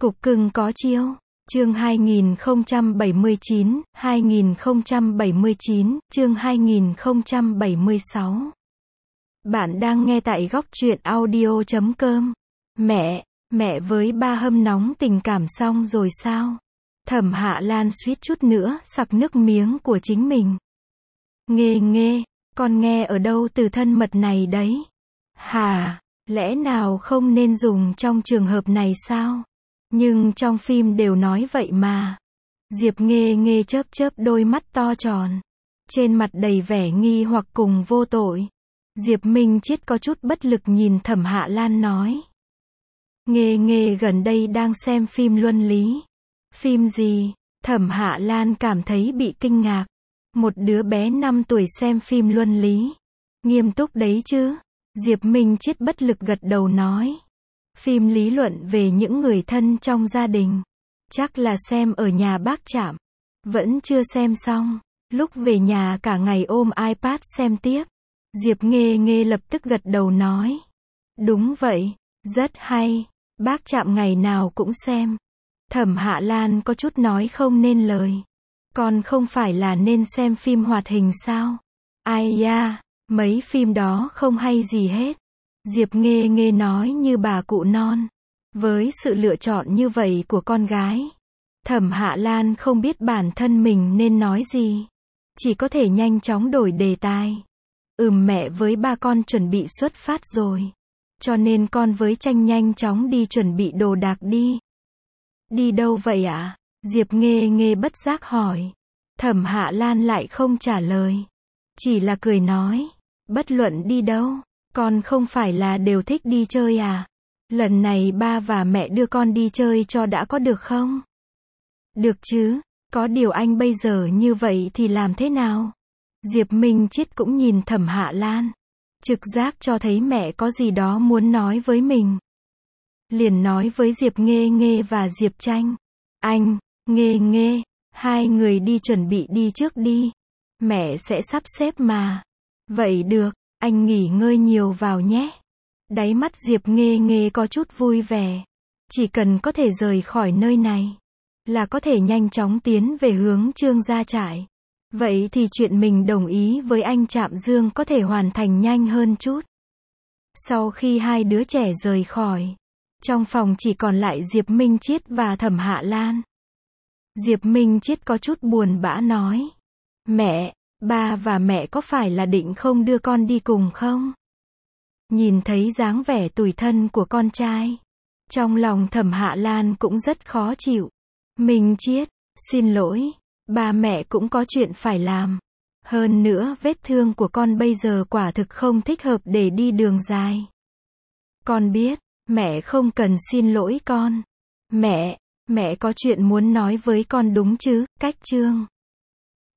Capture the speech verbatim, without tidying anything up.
Cục cưng có chiêu. Chương hai nghìn không trăm bảy mươi chín, hai nghìn không trăm bảy mươi chín, chương hai nghìn không trăm bảy mươi sáu. Bạn đang nghe tại góc truyện audio chấm com. Mẹ, mẹ với ba hâm nóng tình cảm xong rồi sao? Thẩm Hạ Lan suýt chút nữa sặc nước miếng của chính mình. Nghê nghê, con nghe ở đâu từ thân mật này đấy? Hà, lẽ nào không nên dùng trong trường hợp này sao? Nhưng trong phim đều nói vậy mà. Diệp Nghê Nghê chớp chớp đôi mắt to tròn. Trên mặt đầy vẻ nghi hoặc cùng vô tội. Diệp Minh Chiết có chút bất lực nhìn Thẩm Hạ Lan nói. Nghê Nghê gần đây đang xem phim luân lý. Phim gì? Thẩm Hạ Lan cảm thấy bị kinh ngạc. Một đứa bé năm tuổi xem phim luân lý. Nghiêm túc đấy chứ? Diệp Minh Chiết bất lực gật đầu nói. Phim lý luận về những người thân trong gia đình. Chắc là xem ở nhà bác Trạm. Vẫn chưa xem xong. Lúc về nhà cả ngày ôm iPad xem tiếp. Diệp Nghê Nghê lập tức gật đầu nói. Đúng vậy, rất hay. Bác Trạm ngày nào cũng xem. Thẩm Hạ Lan có chút nói không nên lời. Còn không phải là nên xem phim hoạt hình sao? Ai da, mấy phim đó không hay gì hết. Diệp Nghê Nghê nói như bà cụ non. Với sự lựa chọn như vậy của con gái, Thẩm Hạ Lan không biết bản thân mình nên nói gì. Chỉ có thể nhanh chóng đổi đề tài. Ừm, mẹ với ba con chuẩn bị xuất phát rồi. Cho nên con với Tranh nhanh chóng đi chuẩn bị đồ đạc đi. Đi đâu vậy ạ? À? Diệp Nghê Nghê bất giác hỏi. Thẩm Hạ Lan lại không trả lời. Chỉ là cười nói. Bất luận đi đâu, con không phải là đều thích đi chơi à? Lần này ba và mẹ đưa con đi chơi cho đã có được không? Được chứ, có điều anh bây giờ như vậy thì làm thế nào? Diệp Minh Chiết cũng nhìn Thẩm Hạ Lan. Trực giác cho thấy mẹ có gì đó muốn nói với mình. Liền nói với Diệp Nghê Nghê và Diệp Tranh. Anh, Nghê Nghê, hai người đi chuẩn bị đi trước đi. Mẹ sẽ sắp xếp mà. Vậy được, anh nghỉ ngơi nhiều vào nhé. Đáy mắt Diệp Nghê Nghê có chút vui vẻ. Chỉ cần có thể rời khỏi nơi này, là có thể nhanh chóng tiến về hướng Trương gia trại. Vậy thì chuyện mình đồng ý với anh Trạm Dương có thể hoàn thành nhanh hơn chút. Sau khi hai đứa trẻ rời khỏi, trong phòng chỉ còn lại Diệp Minh Chiết và Thẩm Hạ Lan. Diệp Minh Chiết có chút buồn bã nói. Mẹ, ba và mẹ có phải là định không đưa con đi cùng không? Nhìn thấy dáng vẻ tủi thân của con trai, trong lòng Thẩm Hạ Lan cũng rất khó chịu. Minh Chiết, xin lỗi, ba mẹ cũng có chuyện phải làm. Hơn nữa vết thương của con bây giờ quả thực không thích hợp để đi đường dài. Con biết, mẹ không cần xin lỗi con. Mẹ, mẹ có chuyện muốn nói với con đúng chứ? Cách Trương